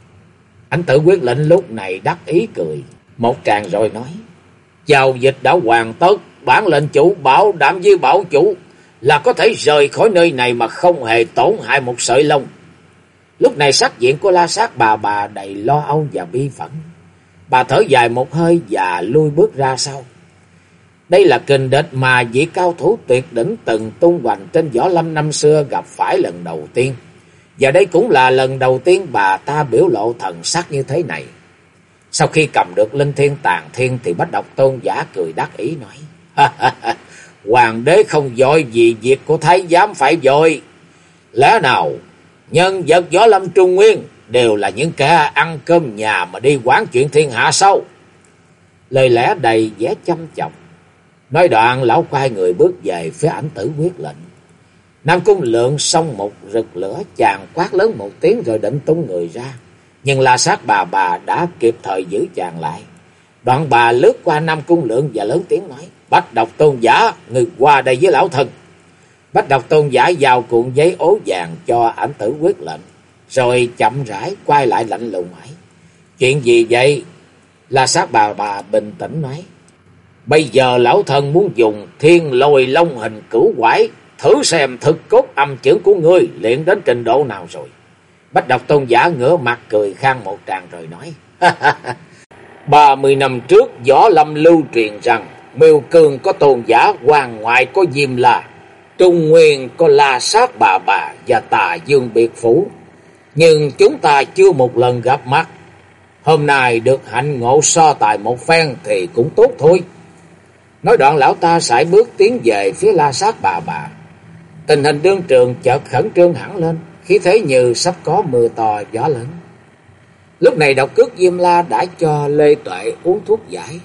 Ảnh Tử Quyết Lệnh lúc này đắc ý cười một tràng rồi nói: Giao dịch đã hoàn tất, bản lệnh chủ bảo đảm với bảo chủ là có thể rời khỏi nơi này mà không hề tổn hại một sợi lông. Lúc này sắc diện của La Sát bà đầy lo âu và bi phẫn. Bà thở dài một hơi và lui bước ra sau. Đây là kình địch mà vị cao thủ tuyệt đỉnh từng tung hoành trên võ lâm năm xưa gặp phải lần đầu tiên. Và đây cũng là lần đầu tiên bà ta biểu lộ thần sắc như thế này. Sau khi cầm được Linh Thiên Tàn Thiên thì Bách Độc Tôn giả cười đắc ý nói: Hoàng đế không vội vì việc của thái giám phải vội. Lẽ nào nhân vật võ lâm Trung Nguyên đều là những kẻ ăn cơm nhà mà đi quản chuyện thiên hạ sao? Lời lẽ đầy vẻ chăm chọc. Nói đoạn lão quay người bước về phía Ảnh Tử Quyết Lệnh. Nam Cung Lượng xông một rực lửa, chàng quát lớn một tiếng rồi định tung người ra. Nhưng La Sát bà đã kịp thời giữ chàng lại. Đoạn bà lướt qua Nam Cung Lượng và lớn tiếng nói: Bách Độc Tôn giả, người qua đây với lão thần. Bách Độc Tôn giả giao cuộn giấy ố vàng cho Ảnh Tử Quyết Lệnh, rồi chậm rãi quay lại lạnh lùng hỏi: Chuyện gì vậy? La Sát bà bình tĩnh nói: Bây giờ lão thần muốn dùng Thiên Lôi Long Hình Cửu Quải thử xem thực cốt âm chưởng của ngươi luyện đến trình độ nào rồi. Bách Độc Tôn giả ngửa mặt cười khang một tràng rồi nói: 30 năm trước võ lâm lưu truyền rằng Miêu Cương có tôn giả, Hoàng Ngoại có Diêm La, Trung Nguyên có La Sát bà và Tà Dương Biệt Phủ. Nhưng chúng ta chưa một lần gặp mặt. Hôm nay được hạnh ngộ so tài một phen thì cũng tốt thôi. Nói đoạn lão ta sải bước tiến về phía La Sát bà. Tình hình đương trường chợt khẩn trương hẳn lên, khí thế như sắp có mưa to gió lớn. Lúc này Độc Cước Diêm La đã cho Lê Tuệ uống thuốc giải.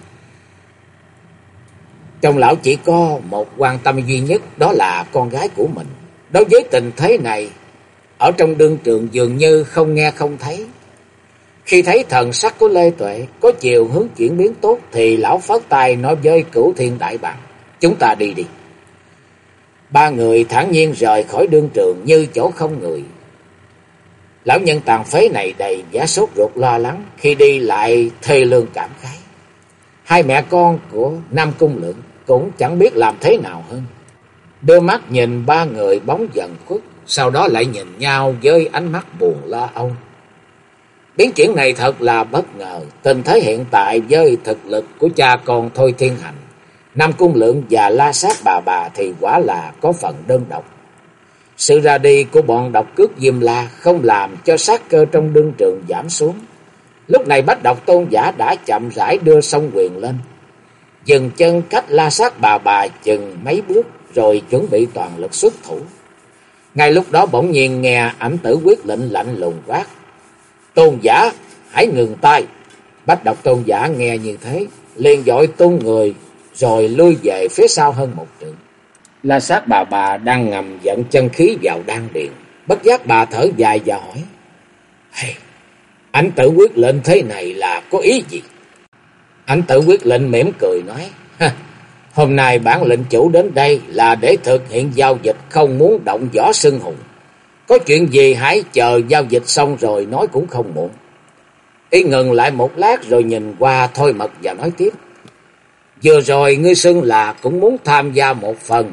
Trong lão chỉ có một quan tâm duy nhất, đó là con gái của mình. Đối với tình thế này, ở trong đương trường dường như không nghe không thấy. Khi thấy thần sắc của Lê Tuệ có chiều hướng chuyển biến tốt thì lão phất tay nói với Cửu Thiên Đại Bàng: Chúng ta đi đi. Ba người thản nhiên rời khỏi đương trường như chỗ không người. Lão nhân tàn phế này đầy vẻ sốt ruột lo lắng, khi đi lại thê lương cảm khái. Hai mẹ con của Nam Cung Lượng cũng chẳng biết làm thế nào hơn. Đưa mắt nhìn ba người bóng dần khuất, sau đó lại nhìn nhau với ánh mắt buồn lo âu. Biến chuyển này thật là bất ngờ. Tình thế hiện tại với thực lực của cha con Thôi Thiên Hành, Nam Cung Lượng và La Sát bà thì quả là có phần đơn độc. Sự ra đi của bọn Độc Cước Diêm La không làm cho sát cơ trong đương trường giảm xuống. Lúc này Bách Độc Tôn giả đã chậm rãi đưa song quyền lên, dừng chân cách La Sát bà chừng mấy bước rồi chuẩn bị toàn lực xuất thủ. Ngay lúc đó bỗng nhiên nghe Ảnh Tử Quyết Lệnh lạnh lùng quát: Tôn giả, hãy ngừng tay. Bách Độc Tôn giả nghe như thế, liền vội tung người rồi lui về phía sau hơn một trượng. La Sát bà đang ngầm dẫn chân khí vào đan điền, bất giác bà thở dài và hỏi: Ảnh Tử quyết lệnh thế này là có ý gì? Ảnh Tử quyết lệnh mỉm cười nói, hôm nay bản lệnh chủ đến đây là để thực hiện giao dịch, không muốn động võ xưng hùng. Có chuyện gì hãy chờ giao dịch xong rồi nói cũng không muộn. Y ngừng lại một lát rồi nhìn qua Thôi Mật và nói tiếp, vừa rồi ngươi xưng là cũng muốn tham gia một phần.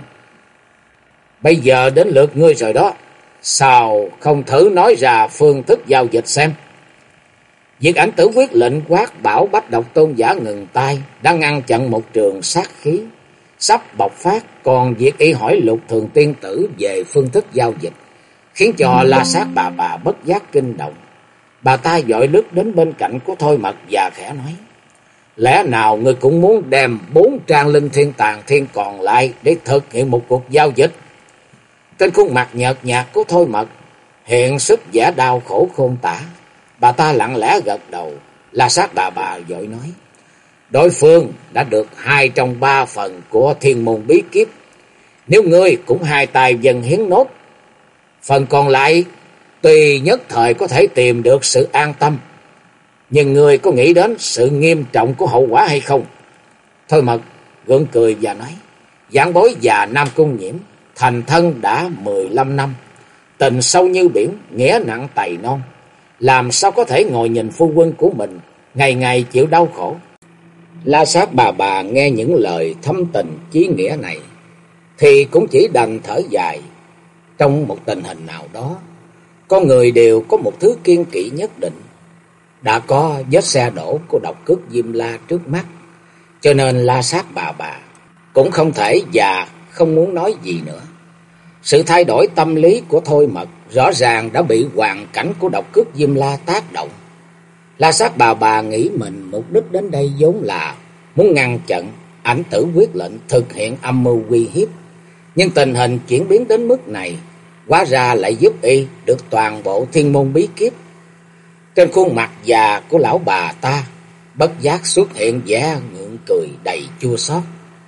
Bây giờ đến lượt ngươi rồi đó. Sao không thử nói ra phương thức giao dịch xem? Việc Ảnh Tử quyết lệnh quát bảo Bách Độc Tôn giả ngừng tay đã ngăn chặn một trường sát khí sắp bộc phát, còn việc y hỏi Lục Thường tiên tử về phương thức giao dịch khiến cho La Sát bà bất giác kinh động. Bà ta vội lướt đến bên cạnh của Thôi Mật và khẽ nói, lẽ nào ngươi cũng muốn đem 4 trang linh thiên tàn thiên còn lại để thực hiện một cuộc giao dịch? Trên khuôn mặt nhợt nhạt của Thôi Mật hiện xuất vẻ đau khổ khôn tả. Bà ta lặng lẽ gật đầu. La Sát bà vội nói, đối phương đã được 2 trong 3 phần của thiên môn bí kíp. Nếu ngươi cũng hai tay dâng hiến nốt, phần còn lại tuy nhất thời có thể tìm được sự an tâm, nhưng ngươi có nghĩ đến sự nghiêm trọng của hậu quả hay không? Thôi Mật gượng cười và nói, giảng bối và Nam Cung Nhiễm thành thân đã 15 năm, tình sâu như biển, nghĩa nặng tày non, làm sao có thể ngồi nhìn phu quân của mình ngày ngày chịu đau khổ. La Sát bà nghe những lời thâm tình chí nghĩa này thì cũng chỉ đành thở dài. Trong một tình hình nào đó, con người đều có một thứ kiêng kỵ nhất định. Đã có vết xe đổ của độc cước Diêm La trước mắt, cho nên La Sát bà cũng không thể và không muốn nói gì nữa. Sự thay đổi tâm lý của Thôi Mật rõ ràng đã bị hoàn cảnh của độc cước Diêm La tác động. La Sát bà nghĩ mình mục đích đến đây vốn là muốn ngăn chặn Ảnh Tử quyết lệnh thực hiện âm mưu uy hiếp, nhưng tình hình chuyển biến đến mức này, hóa ra lại giúp y được toàn bộ thiên môn bí kíp. Trên khuôn mặt già của lão bà ta bất giác xuất hiện vẻ ngượng cười đầy chua xót.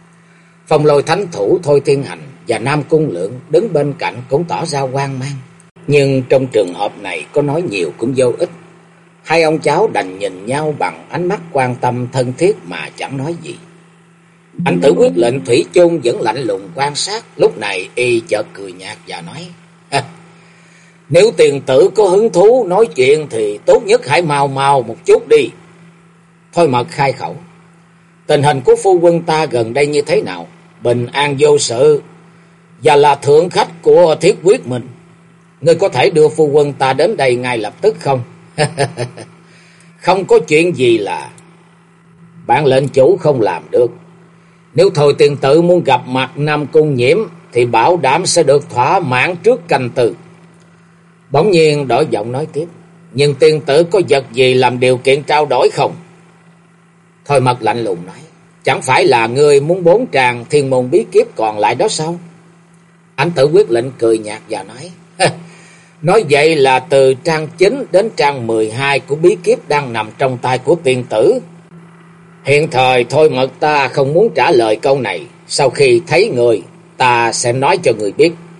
Phong Lôi thánh thủ Thôi Thiên Hành và Nam Cung Lượng đứng bên cạnh cũng tỏ ra hoang mang, nhưng trong trường hợp này có nói nhiều cũng vô ích. Hai ông cháu đành nhìn nhau bằng ánh mắt quan tâm thân thiết mà chẳng nói gì. Ảnh Tử quyết lệnh thủy chung vẫn lạnh lùng quan sát. Lúc này y chợt cười nhạt và nói, nếu tiền tử có hứng thú nói chuyện thì tốt nhất hãy mau một chút đi. Thôi Mật khai khẩu, tình hình của phu quân ta gần đây như thế nào? Bình an vô sự và là thượng khách của Thiết Quyết mình. Ngươi có thể đưa phu quân ta đến đây ngay lập tức không? Không có chuyện gì là bản lệnh chủ không làm được. Nếu Thôi tiền tử muốn gặp mặt Nam Cung Nhiễm thì bảo đảm sẽ được thỏa mãn trước canh tư. Bỗng nhiên đổi giọng nói tiếp, nhưng tiền tử có vật gì làm điều kiện trao đổi không? Thôi Mật lạnh lùng nói, chẳng phải là ngươi muốn 4 tràng thiên môn bí kíp còn lại đó sao? Ảnh Tử quyết lệnh cười nhạt và nói vậy là từ trang 9 đến trang 12 của bí kíp đang nằm trong tay của tiền tử. Hiện thời Thôi Mật ta không muốn trả lời câu này, sau khi thấy người ta sẽ nói cho người biết.